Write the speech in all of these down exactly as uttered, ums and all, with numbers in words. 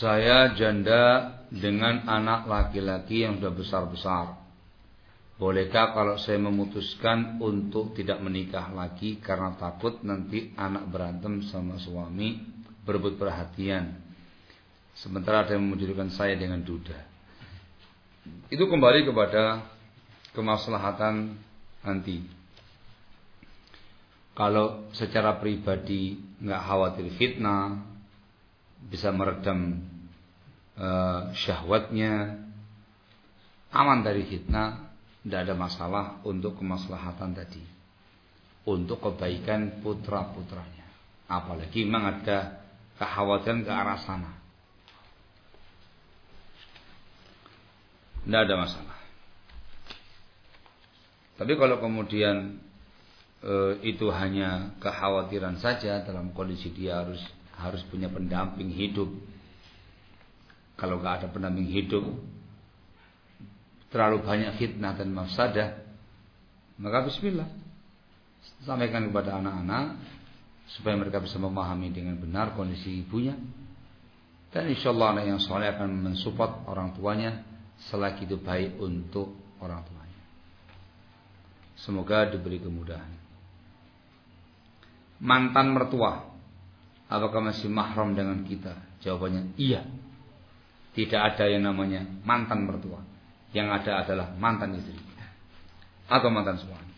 Saya janda dengan anak laki-laki yang sudah besar-besar. Bolehkah kalau saya memutuskan untuk tidak menikah lagi karena takut nanti anak berantem sama suami, berebut perhatian, sementara ada yang menjodohkan saya dengan duda? Itu kembali kepada kemaslahatan nanti. Kalau secara pribadi nggak khawatir fitnah, bisa meredam uh, syahwatnya, aman dari fitnah, tidak ada masalah untuk kemaslahatan tadi, untuk kebaikan putra-putranya. Apalagi memang ada kekhawatiran ke arah sana, tidak ada masalah. Tapi kalau kemudian e, itu hanya kekhawatiran saja, dalam kondisi dia harus harus punya pendamping hidup. Kalau nggak ada pendamping hidup, terlalu banyak fitnah dan mafsadah, maka bismillah, sampaikan kepada anak-anak supaya mereka bisa memahami dengan benar kondisi ibunya, dan insya Allah anak yang soleh akan mensupport orang tuanya selagi itu baik untuk orang tuanya. Semoga diberi kemudahan. Mantan mertua, apakah masih mahram dengan kita? Jawabannya iya. Tidak ada yang namanya mantan mertua. Yang ada adalah mantan istri atau mantan suami.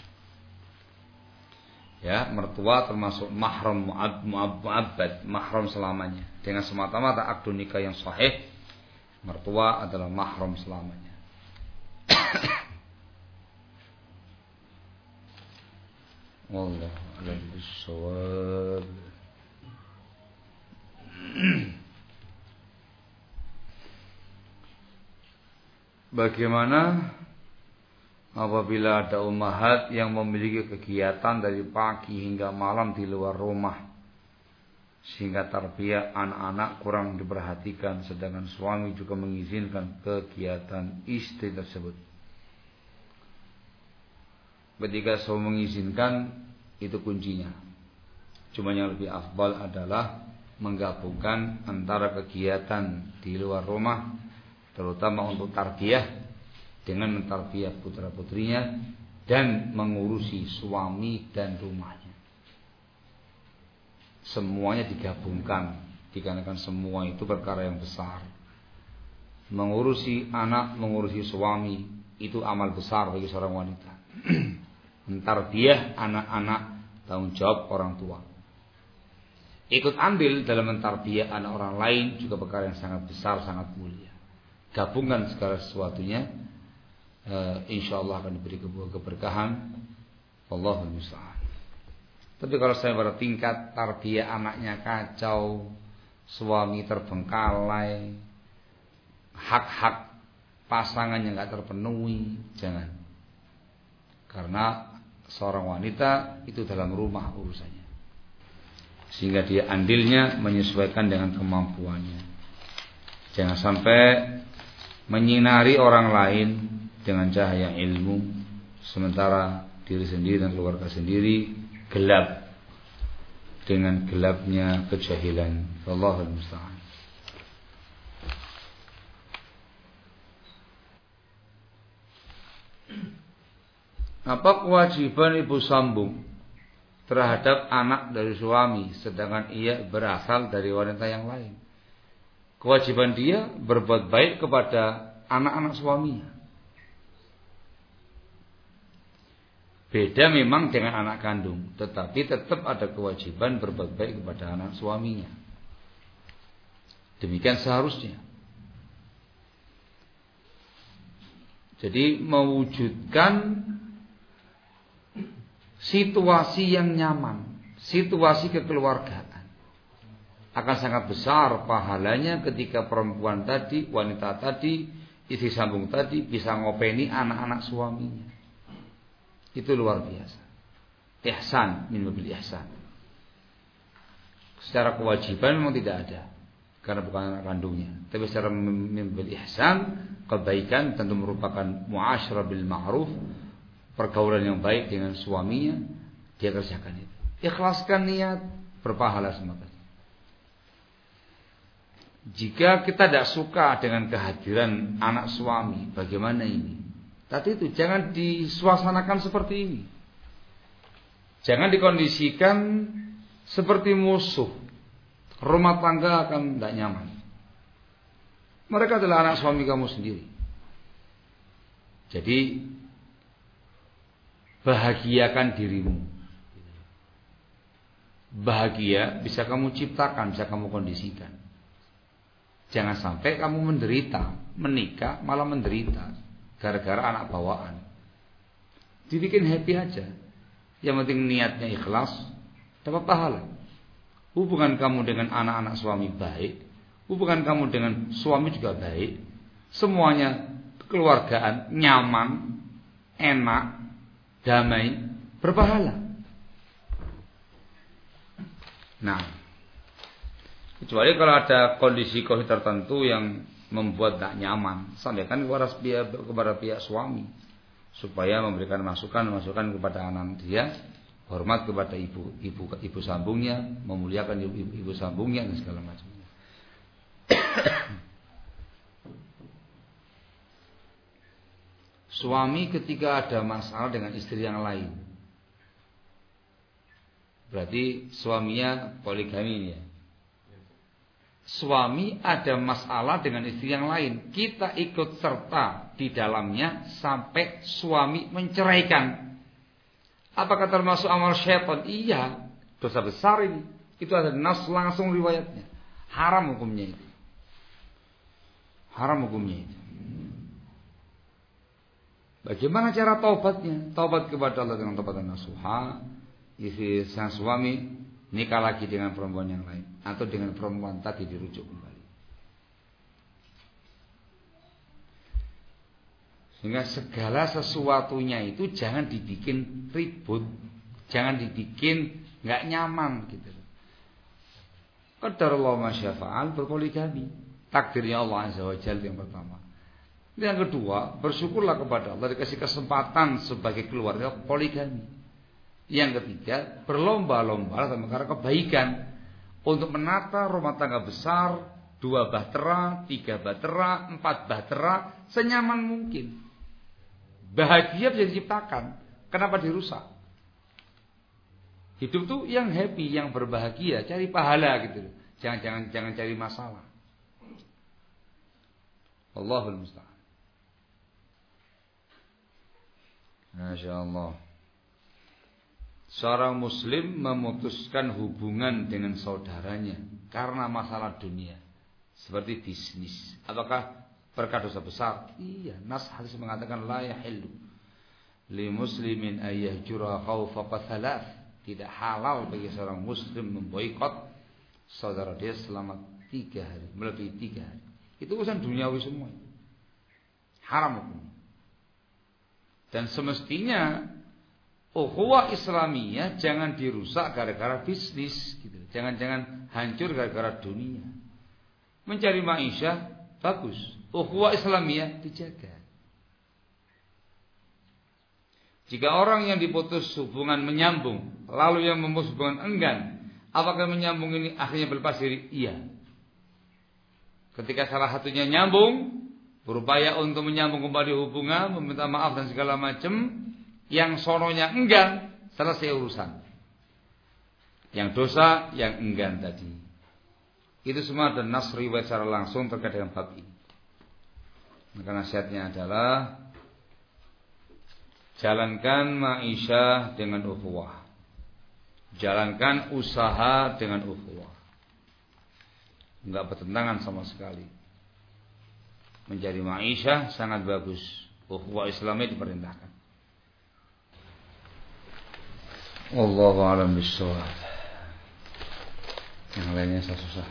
Ya, mertua termasuk mahram mu'abbad, mahram selamanya. Dengan semata-mata akdu nikah yang sahih, mertua adalah mahram selamanya. Wallahu a'lam bishawab. Bagaimana apabila ada ummahat yang memiliki kegiatan dari pagi hingga malam di luar rumah, sehingga tarbiyah anak-anak kurang diperhatikan, sedangkan suami juga mengizinkan kegiatan istri tersebut? Ketika suami mengizinkan, itu kuncinya. Cuma yang lebih afdal adalah menggabungkan antara kegiatan di luar rumah, terutama untuk tarbiyah, dengan mentarbiyah putra-putrinya dan mengurusi suami dan rumahnya. Semuanya digabungkan, dikarenakan semua itu perkara yang besar. Mengurusi anak, mengurusi suami, itu amal besar bagi seorang wanita. Mentarbiyah anak-anak, tanggung jawab orang tua. Ikut andil dalam mentarbiyah anak orang lain juga perkara yang sangat besar, sangat mulia. Gabungkan segala sesuatunya, uh, insya Allah akan diberi keberkahan. Wallahul musta'an. Tapi kalau saya pada tingkat tarbiyah anaknya kacau, suami terbengkalai, hak-hak pasangannya nggak terpenuhi, jangan. Karena seorang wanita itu dalam rumah urusannya, sehingga dia andilnya menyesuaikan dengan kemampuannya. Jangan sampai menyinari orang lain dengan cahaya ilmu, sementara diri sendiri dan keluarga sendiri gelap dengan gelapnya kejahilan. Wallahul musta'an. Apa kewajiban ibu sambung terhadap anak dari suami sedangkan ia berasal dari wanita yang lain? Kewajiban dia berbuat baik kepada anak-anak suaminya. Beda memang dengan anak kandung, tetapi tetap ada kewajiban berbuat baik kepada anak suaminya. Demikian seharusnya. Jadi mewujudkan situasi yang nyaman, situasi kekeluargaan. Akan sangat besar pahalanya ketika perempuan tadi, wanita tadi, istri sambung tadi bisa ngopeni anak-anak suaminya. Itu luar biasa. Ihsan, min babil ihsan. Secara kewajiban memang tidak ada, karena bukan anak kandungnya. Tapi secara min babil ihsan, kebaikan tentu merupakan muasyarah bil ma'ruf, pergaulan yang baik dengan suaminya, dia kerjakan itu. Ikhlaskan niat, berpahala semoga. Jika kita tidak suka dengan kehadiran anak suami, bagaimana ini? Tadi itu jangan disuasanakan seperti ini. Jangan dikondisikan seperti musuh. Rumah tangga akan tidak nyaman. Mereka adalah anak suami kamu sendiri. Jadi bahagiakan dirimu. Bahagia bisa kamu ciptakan, bisa kamu kondisikan. Jangan sampai kamu menderita, menikah malah menderita gara-gara anak bawaan. Dibikin happy aja. Yang penting niatnya ikhlas, dapat pahala. Hubungan kamu dengan anak-anak suami baik, hubungan kamu dengan suami juga baik. Semuanya kekeluargaan nyaman, enak, damai, berpahala. Nah, kecuali kalau ada kondisi-kondisi tertentu yang membuat tak nyaman, sampaikan kepada pihak, kepada pihak suami supaya memberikan masukan-masukan kepada anak dia, hormat kepada ibu, ibu ibu sambungnya, memuliakan ibu, ibu, ibu sambungnya dan segala macam. Suami ketika ada masalah dengan istri yang lain, berarti suaminya poligami ya. Suami ada masalah dengan istri yang lain, kita ikut serta di dalamnya sampai suami menceraikan. Apakah termasuk amal syaitan? Iya, dosa besar ini. Itu ada nas langsung riwayatnya. Haram hukumnya itu. Haram hukumnya itu. Bagaimana cara taubatnya? Taubat kepada Allah dengan taubat nasuha. Istri sang suami nikah lagi dengan perempuan yang lain, atau dengan perempuan tadi dirujuk kembali. Sehingga segala sesuatunya itu jangan dibikin ribut, jangan dibikin nggak nyaman gitu. Qadarullah masyafa'al, berpoligami, takdirnya Allah Azza wa Jalla yang pertama. Yang kedua, bersyukurlah kepada Allah dikasih kesempatan sebagai keluarga poligami. Yang ketiga, berlomba-lomba dalam perkara kebaikan untuk menata rumah tangga besar, dua bahtera, tiga bahtera, empat bahtera, senyaman mungkin. Bahagia bisa diciptakan. Kenapa dirusak? Hidup tuh yang happy, yang berbahagia, cari pahala gitu. Jangan jangan jangan cari masalah. Allahul musta'an. Masya Allah. Seorang muslim memutuskan hubungan dengan saudaranya karena masalah dunia, seperti bisnis. Apakah berkah dosa besar? Iya, nas hadis mengatakan la yahillu li muslimin ayyahjura khawfa thalath. Tidak halal bagi seorang muslim memboikot saudara dia selama tiga hari, melebihi tiga hari. Itu urusan duniawi semua. Haram hukumnya. Dan semestinya ukhuwah Islamiyah jangan dirusak gara-gara bisnis gitu. Jangan-jangan hancur gara-gara dunia. Mencari maisha bagus. Ukhuwah Islamiyah dijaga. Jika orang yang diputus hubungan menyambung, lalu yang memutus hubungan enggan, apakah menyambung ini akhirnya berlepas diri? Iya. Ketika salah satunya nyambung, berupaya untuk menyambung kembali hubungan, meminta maaf dan segala macam, yang sononya enggan, selesai urusan. Yang dosa, yang enggan tadi. Itu semua ada nas riwayat secara langsung terkait dengan bab ini. Maka nasihatnya adalah jalankan ma'isyah dengan ukhuwah. Jalankan usaha dengan ukhuwah. Enggak bertentangan sama sekali. Mencari ma'isyah sangat bagus. Ukhuwah Islamnya diperintahkan. Wallahu a'lam bishawab. Yang lainnya susah.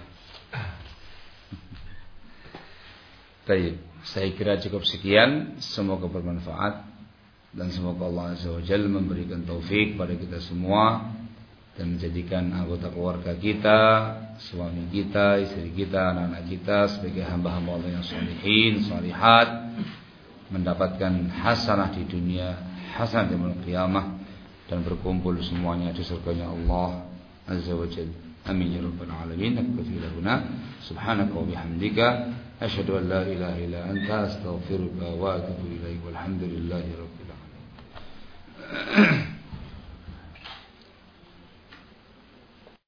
Baik, saya kira cukup sekian. Semoga bermanfaat dan semoga Allah Azza wa Jalla memberikan taufik pada kita semua dan menjadikan anggota keluarga kita, suami kita, istri kita, anak-anak kita sebagai hamba-hamba Allah yang sholihin, sholihat, mendapatkan hasanah di dunia, hasanah di yaumil qiyamah, dan berkumpul semuanya di surganya Allah Azza wa Jalla. Amin ya rabbal alamin. Nakfi lahuna Subhanaka wa bihamdika asyhadu an la ilaha illa anta astaghfiruka wa atubu ilaik. Walhamdulillahi rabbil alamin.